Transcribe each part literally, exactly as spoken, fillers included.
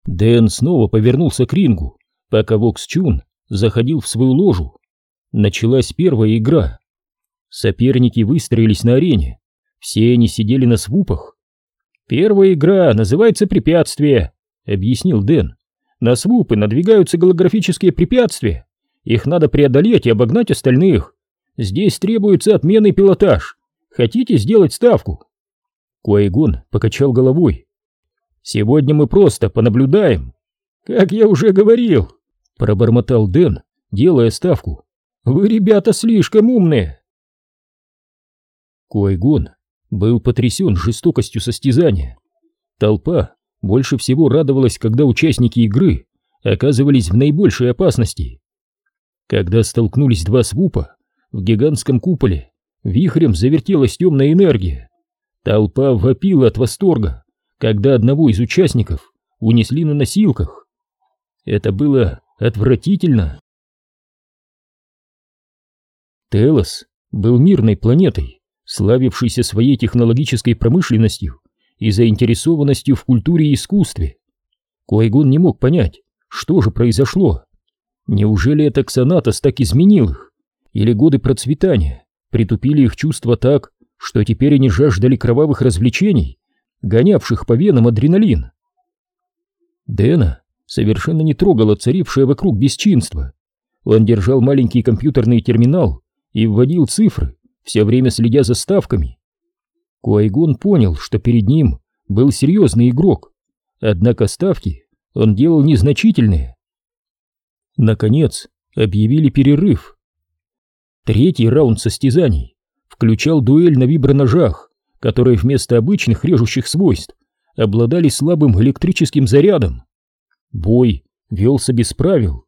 Дэн снова повернулся к рингу, пока Вокс Чун заходил в свою ложу. Началась первая игра. Соперники выстроились на арене. Все они сидели на свупах. «Первая игра называется «Препятствие», — объяснил Дэн. «На свупы надвигаются голографические препятствия. Их надо преодолеть и обогнать остальных. Здесь требуется отменный пилотаж. Хотите сделать ставку?» Куай-Гон покачал головой. «Сегодня мы просто понаблюдаем». «Как я уже говорил», — пробормотал Дэн, делая ставку. «Вы, ребята, слишком умные». Куай-Гон был потрясен жестокостью состязания. Толпа больше всего радовалась, когда участники игры оказывались в наибольшей опасности. Когда столкнулись два свупа, в гигантском куполе вихрем завертелась темная энергия. Толпа вопила от восторга, когда одного из участников унесли на носилках. Это было отвратительно. Телос был мирной планетой, славившейся своей технологической промышленностью и заинтересованностью в культуре и искусстве. Куай-Гон не мог понять, что же произошло. Неужели это Ксанатос так изменил их? Или годы процветания притупили их чувства так, что теперь они жаждали кровавых развлечений, гонявших по венам адреналин? Дэна совершенно не трогало царившее вокруг бесчинство. Он держал маленький компьютерный терминал и вводил цифры, все время следя за ставками. Куай-Гон понял, что перед ним был серьезный игрок, однако ставки он делал незначительные. Наконец объявили перерыв. Третий раунд состязаний включал дуэль на виброножах, которые вместо обычных режущих свойств обладали слабым электрическим зарядом. Бой велся без правил.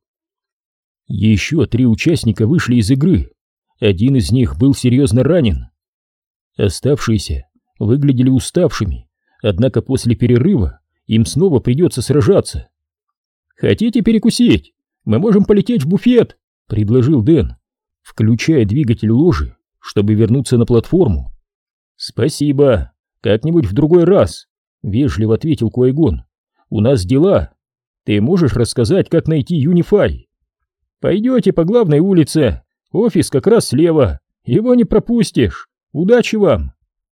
Еще три участника вышли из игры. Один из них был серьезно ранен. Оставшиеся выглядели уставшими, однако после перерыва им снова придется сражаться. «Хотите перекусить? Мы можем полететь в буфет», — предложил Дэн, включая двигатель ложи, чтобы вернуться на платформу. «Спасибо, как-нибудь в другой раз», — вежливо ответил Куай-Гон. «У нас дела. Ты можешь рассказать, как найти Юнифай?» «Пойдете по главной улице. Офис как раз слева. Его не пропустишь. Удачи вам!»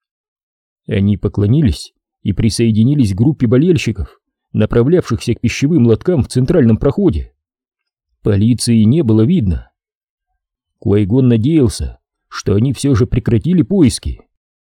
Они поклонились и присоединились к группе болельщиков, направлявшихся к пищевым лоткам в центральном проходе. Полиции не было видно. Куай-Гон надеялся, что они все же прекратили поиски.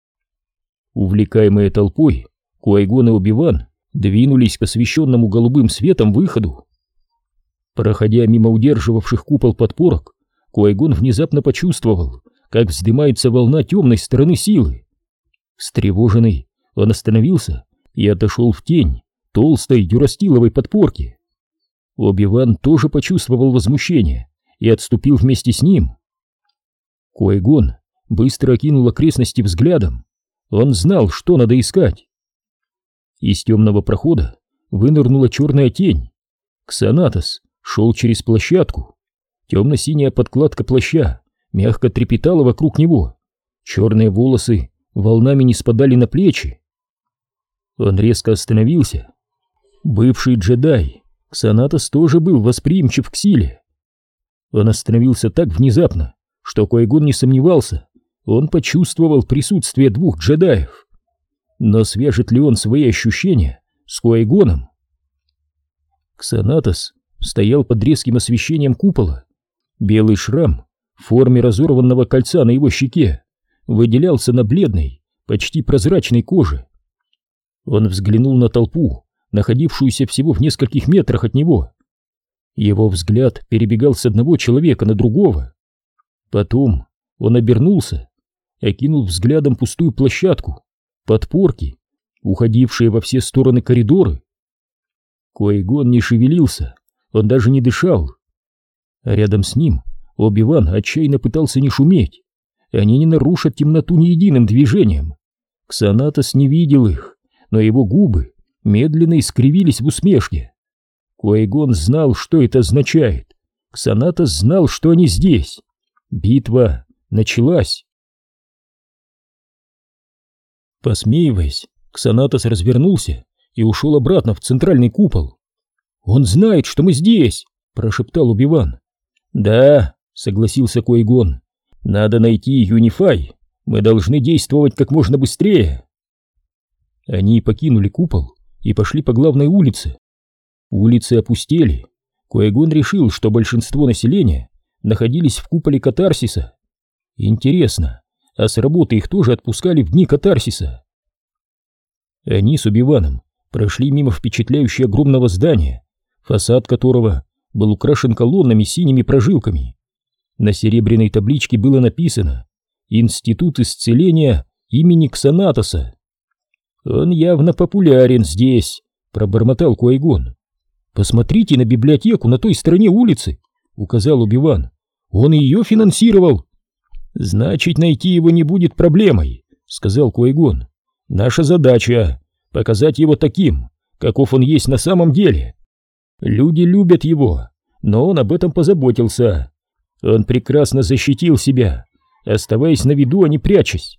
Увлекаемые толпой, Куай-Гон и Оби-Ван двинулись к освещенному голубым светом выходу. Проходя мимо удерживавших купол подпорок, Куай-Гон внезапно почувствовал, как вздымается волна темной стороны силы. Встревоженный, он остановился и отошел в тень толстой дюрастиловой подпорки. Оби-Ван тоже почувствовал возмущение и отступил вместе с ним. Куай-Гон быстро окинул окрестности взглядом. Он знал, что надо искать. Из темного прохода вынырнула черная тень. Ксанатос шел через площадку. Темно-синяя подкладка плаща мягко трепетала вокруг него. Черные волосы волнами не спадали на плечи. Он резко остановился. Бывший джедай, Ксанатос тоже был восприимчив к силе. Он остановился так внезапно, что Куай-Гон не сомневался, он почувствовал присутствие двух джедаев. Но свяжет ли он свои ощущения с Куай-Гоном? Ксанатос стоял под резким освещением купола. Белый шрам в форме разорванного кольца на его щеке выделялся на бледной, почти прозрачной коже. Он взглянул на толпу, находившуюся всего в нескольких метрах от него. Его взгляд перебегал с одного человека на другого. Потом он обернулся, окинул взглядом пустую площадку, подпорки, уходившие во все стороны коридоры. Куай-Гон не шевелился, он даже не дышал. А рядом с ним Оби-Ван отчаянно пытался не шуметь. Они не нарушат темноту ни единым движением. Ксанатос не видел их, но его губы медленно искривились в усмешке. Куай-Гон знал, что это означает. Ксанатос знал, что они здесь. Битва началась. Посмеиваясь, Ксанатос развернулся и ушел обратно в центральный купол. «Он знает, что мы здесь!» — прошептал Оби-Ван. «Да», — согласился Куай-Гон, — «надо найти Юнифай. Мы должны действовать как можно быстрее». Они покинули купол и пошли по главной улице. Улицы опустели. Куай-Гон решил, что большинство населения находились в куполе катарсиса. Интересно, а с работы их тоже отпускали в дни катарсиса? Они с Оби-Ваном прошли мимо впечатляющего огромного здания, фасад которого был украшен колоннами с синими прожилками. На серебряной табличке было написано «Институт исцеления имени Ксанатоса». «Он явно популярен здесь», — пробормотал Куай-Гон. «Посмотрите на библиотеку на той стороне улицы», — указал Оби-Ван. «Он ее финансировал». «Значит, найти его не будет проблемой», — сказал Куай-Гон. «Наша задача — показать его таким, каков он есть на самом деле. Люди любят его, но он об этом позаботился. Он прекрасно защитил себя, оставаясь на виду, а не прячась».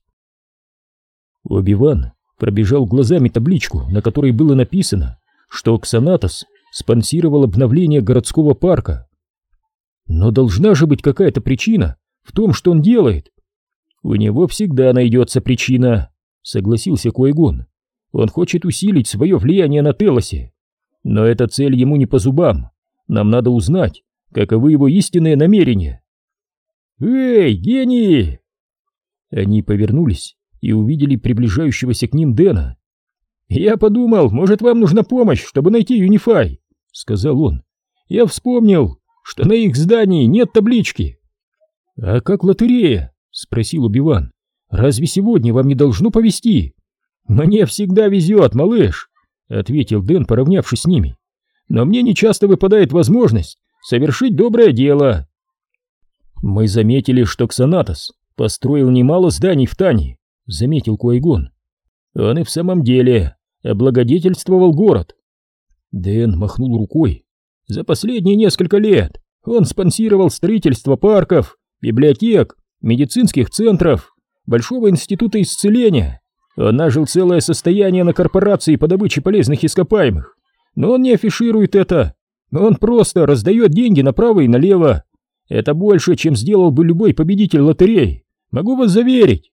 Оби-Ван пробежал глазами табличку, на которой было написано, что Ксанатос спонсировал обновление городского парка. «Но должна же быть какая-то причина в том, что он делает». «У него всегда найдется причина», — согласился Куай-Гон. «Он хочет усилить свое влияние на Телосе. Но эта цель ему не по зубам. Нам надо узнать, каковы его истинные намерения». «Эй, гений!» Они повернулись и увидели приближающегося к ним Дэна. «Я подумал, может, вам нужна помощь, чтобы найти Юнифай», — сказал он. «Я вспомнил, что на их здании нет таблички». «А как лотерея?» — спросил Оби-Ван. «Разве сегодня вам не должно повезти?» «Мне всегда везет, малыш», — ответил Дэн, поравнявшись с ними. «Но мне не часто выпадает возможность совершить доброе дело». «Мы заметили, что Ксанатос построил немало зданий в Тане», — заметил Куай-Гон. «Он и в самом деле облагодетельствовал город». Дэн махнул рукой. «За последние несколько лет он спонсировал строительство парков, библиотек, медицинских центров, Большого института исцеления. Он нажил целое состояние на корпорации по добыче полезных ископаемых. Но он не афиширует это. Он просто раздает деньги направо и налево. Это больше, чем сделал бы любой победитель лотереи. Могу вас заверить».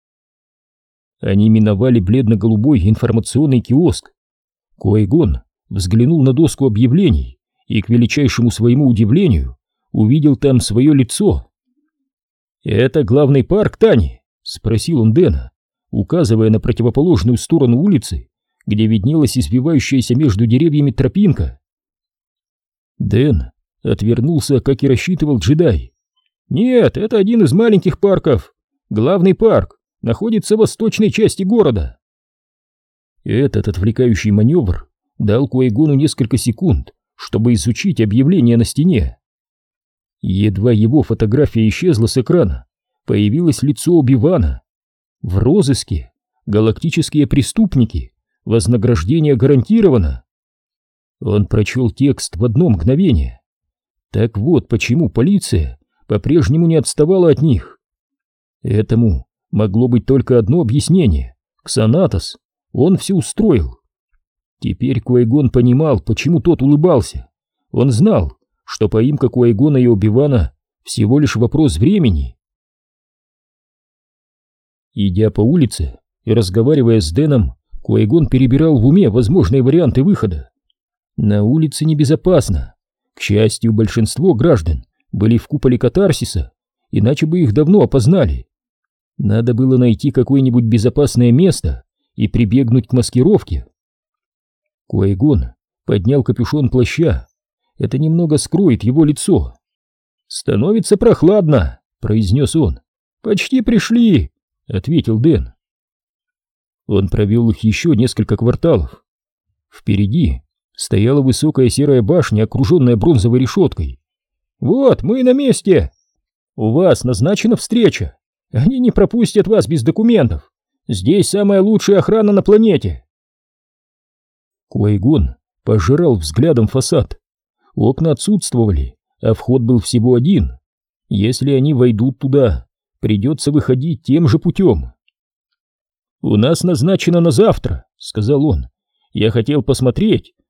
Они миновали бледно-голубой информационный киоск. Куай-Гон взглянул на доску объявлений и, к величайшему своему удивлению, увидел там свое лицо. «Это главный парк Тани?» — спросил он Дэна, указывая на противоположную сторону улицы, где виднелась извивающаяся между деревьями тропинка. Дэн отвернулся, как и рассчитывал джедай. «Нет, это один из маленьких парков. Главный парк находится в восточной части города». Этот отвлекающий маневр дал Куай-Гону несколько секунд, чтобы изучить объявление на стене. Едва его фотография исчезла с экрана, появилось лицо Оби-Вана. «В розыске. Галактические преступники. Вознаграждение гарантировано». Он прочел текст в одно мгновение. Так вот почему полиция по-прежнему не отставала от них. Этому могло быть только одно объяснение. Ксанатос. Он все устроил. Теперь Куай-Гон понимал, почему тот улыбался. Он знал, что поимка Куай-Гона и Оби-Вана всего лишь вопрос времени. Идя по улице и разговаривая с Дэном, Куай-Гон перебирал в уме возможные варианты выхода. На улице небезопасно. К счастью, большинство граждан были в куполе катарсиса, иначе бы их давно опознали. Надо было найти какое-нибудь безопасное место и прибегнуть к маскировке. Куай-Гон поднял капюшон плаща. Это немного скроет его лицо. «Становится прохладно», — произнес он. «Почти пришли», — ответил Дэн. Он провел их еще несколько кварталов. Впереди стояла высокая серая башня, окруженная бронзовой решеткой. «Вот, мы на месте. У вас назначена встреча. Они не пропустят вас без документов. Здесь самая лучшая охрана на планете». Куай-Гон пожирал взглядом фасад. Окна отсутствовали, а вход был всего один. Если они войдут туда, придется выходить тем же путем. «У нас назначено на завтра», — сказал он. «Я хотел посмотреть,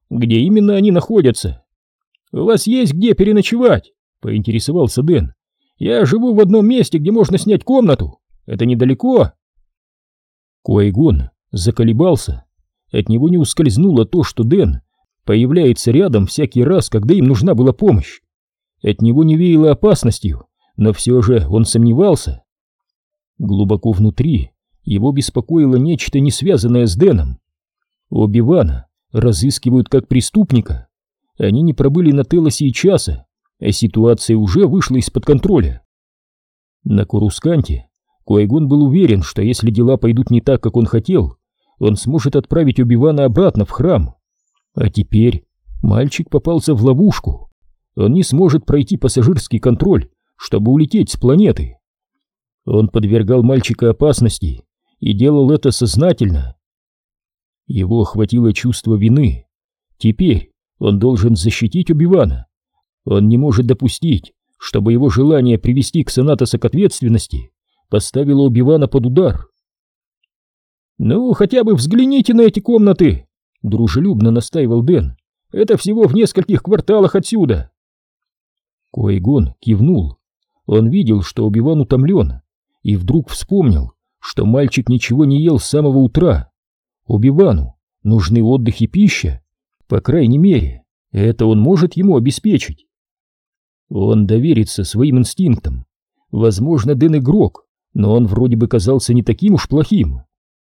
где именно они находятся. «У вас есть где переночевать?» — поинтересовался Дэн. «Я живу в одном месте, где можно снять комнату. Это недалеко?» Куайгон заколебался. От него не ускользнуло то, что Дэн появляется рядом всякий раз, когда им нужна была помощь. От него не веяло опасностью, но все же он сомневался. Глубоко внутри его беспокоило нечто, не связанное с Дэном. Оби-Вана разыскивают как преступника. Они не пробыли на Телосе и часа, а ситуация уже вышла из-под контроля. На Корусканте Куайгон был уверен, что если дела пойдут не так, как он хотел, он сможет отправить Оби-Вана обратно в храм. А теперь мальчик попался в ловушку. Он не сможет пройти пассажирский контроль, чтобы улететь с планеты. Он подвергал мальчика опасности и делал это сознательно. Его охватило чувство вины. Теперь он должен защитить Оби-Вана. Он не может допустить, чтобы его желание привести Ксанатоса к ответственности поставило Оби-Вана под удар. «Ну, хотя бы взгляните на эти комнаты!» — дружелюбно настаивал Дэн. «Это всего в нескольких кварталах отсюда!» Куайгон кивнул. Он видел, что Оби-Ван утомлен, и вдруг вспомнил, что мальчик ничего не ел с самого утра. Оби-Вану нужны отдых и пища. По крайней мере, это он может ему обеспечить. Он доверится своим инстинктам. Возможно, Дэн игрок, но он вроде бы казался не таким уж плохим.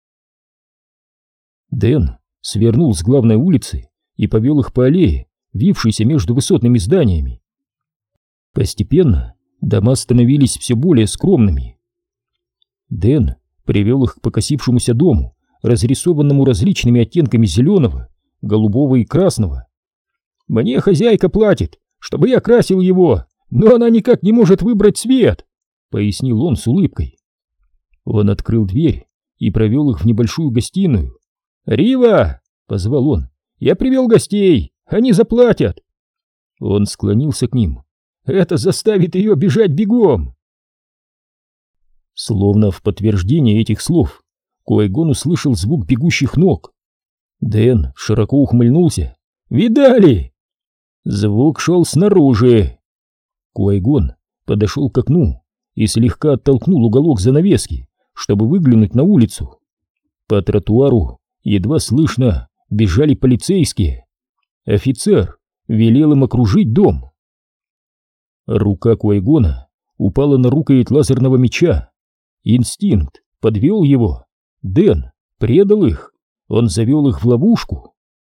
Дэн свернул с главной улицы и повел их по аллее, вившейся между высотными зданиями. Постепенно дома становились все более скромными. Дэн привел их к покосившемуся дому, разрисованному различными оттенками зеленого, голубого и красного. «Мне хозяйка платит, чтобы я красил его, но она никак не может выбрать цвет», — пояснил он с улыбкой. Он открыл дверь и провел их в небольшую гостиную. «Рива!» — позвал он. «Я привел гостей, они заплатят!» Он склонился к ним. «Это заставит ее бежать бегом!» Словно в подтверждение этих слов Куайгон услышал звук бегущих ног. Дэн широко ухмыльнулся. «Видали?» Звук шел снаружи. Куайгон подошел к окну и слегка оттолкнул уголок занавески, чтобы выглянуть на улицу. По тротуару едва слышно бежали полицейские. Офицер велел им окружить дом. Рука Куайгона упала на рукоять лазерного меча. Инстинкт подвел его. Дэн предал их. Он завел их в ловушку.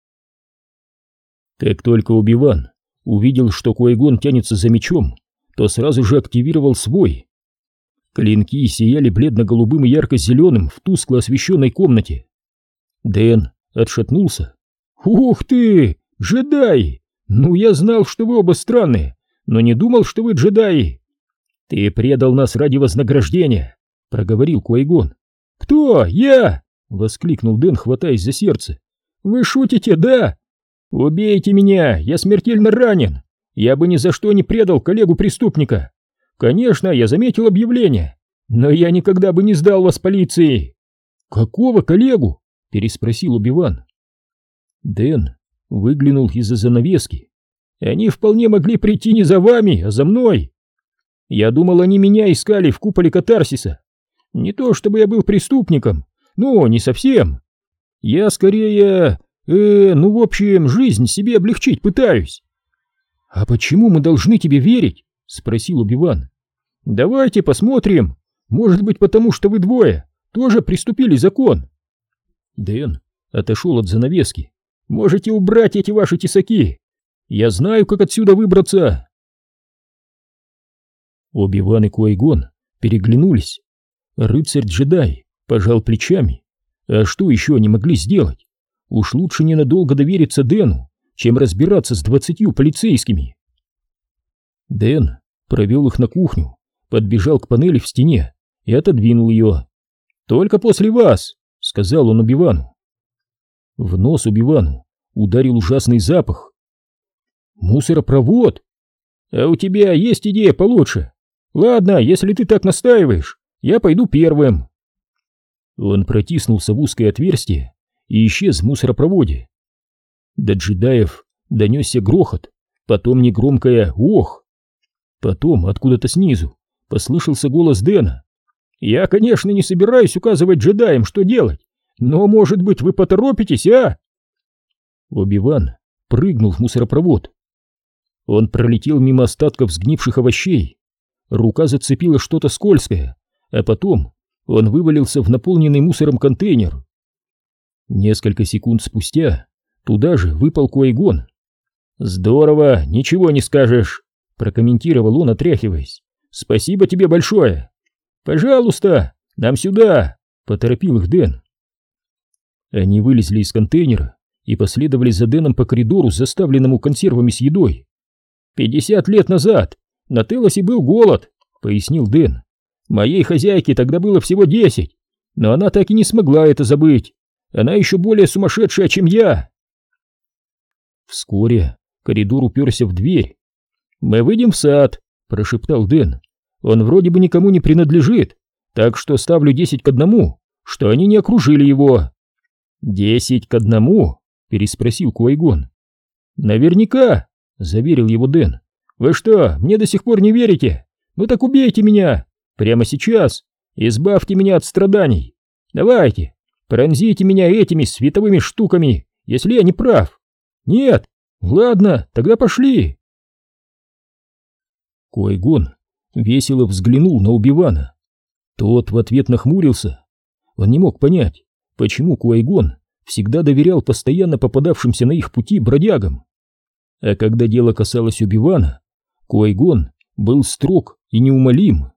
Как только Оби-Ван увидел, что Куайгон тянется за мечом, то сразу же активировал свой. Клинки сияли бледно-голубым и ярко-зеленым в тускло освещенной комнате. Дэн отшатнулся. «Ух ты, джедаи! Ну, я знал, что вы оба странные, но не думал, что вы джедаи!» «Ты предал нас ради вознаграждения!» — проговорил Куайгон. «Кто? Я?» — воскликнул Дэн, хватаясь за сердце. «Вы шутите, да? Убейте меня, я смертельно ранен! Я бы ни за что не предал коллегу-преступника! Конечно, я заметил объявление, но я никогда бы не сдал вас полиции!» «Какого коллегу?» — переспросил Оби-Ван. Дэн выглянул из-за занавески. «Они вполне могли прийти не за вами, а за мной. Я думал, они меня искали в куполе катарсиса. Не то чтобы я был преступником, ну, не совсем. Я скорее, э, ну, в общем, жизнь себе облегчить пытаюсь». «А почему мы должны тебе верить?» — спросил Оби-Ван. «Давайте посмотрим. Может быть, потому что вы двое тоже приступили закон». Дэн отошел от занавески. «Можете убрать эти ваши тесаки. Я знаю, как отсюда выбраться». Оби-Ван и Куайгон переглянулись. Рыцарь-джедай пожал плечами. А что еще они могли сделать? Уж лучше ненадолго довериться Дэну, чем разбираться с двадцатью полицейскими. Дэн провел их на кухню, подбежал к панели в стене и отодвинул ее. «Только после вас», — сказал он Оби-Вану. В нос Оби-Вану ударил ужасный запах. «Мусоропровод? А у тебя есть идея получше? Ладно, если ты так настаиваешь, я пойду первым». Он протиснулся в узкое отверстие и исчез в мусоропроводе. До джедаев донесся грохот, потом негромкое «ох». Потом откуда-то снизу послышался голос Дэна. «Я, конечно, не собираюсь указывать джедаям, что делать, но, может быть, вы поторопитесь, а?» Оби-Ван прыгнул в мусоропровод. Он пролетел мимо остатков сгнивших овощей. Рука зацепила что-то скользкое, а потом он вывалился в наполненный мусором контейнер. Несколько секунд спустя туда же выпал Куай-Гон. «Здорово, ничего не скажешь», — прокомментировал он, отряхиваясь. «Спасибо тебе большое». «Пожалуйста, нам сюда», — поторопил их Дэн. Они вылезли из контейнера и последовали за Дэном по коридору, заставленному консервами с едой. «Пятьдесят лет назад на Телосе был голод», — пояснил Дэн. «Моей хозяйке тогда было всего десять, но она так и не смогла это забыть. Она еще более сумасшедшая, чем я». Вскоре коридор уперся в дверь. «Мы выйдем в сад», — прошептал Дэн. «Он вроде бы никому не принадлежит, так что ставлю десять к одному, что они не окружили его». «Десять к одному?» — переспросил Куай-Гон. «Наверняка», — заверил его Дэн. «Вы что, мне до сих пор не верите? Ну так убейте меня! Прямо сейчас! Избавьте меня от страданий! Давайте, пронзите меня этими световыми штуками, если я не прав! Нет? Ладно, тогда пошли!» Куай-Гон весело взглянул на Оби-Вана. Тот в ответ нахмурился. Он не мог понять, почему Куай-Гон всегда доверял постоянно попадавшимся на их пути бродягам. А когда дело касалось Оби-Вана, Куай-Гон был строг и неумолим.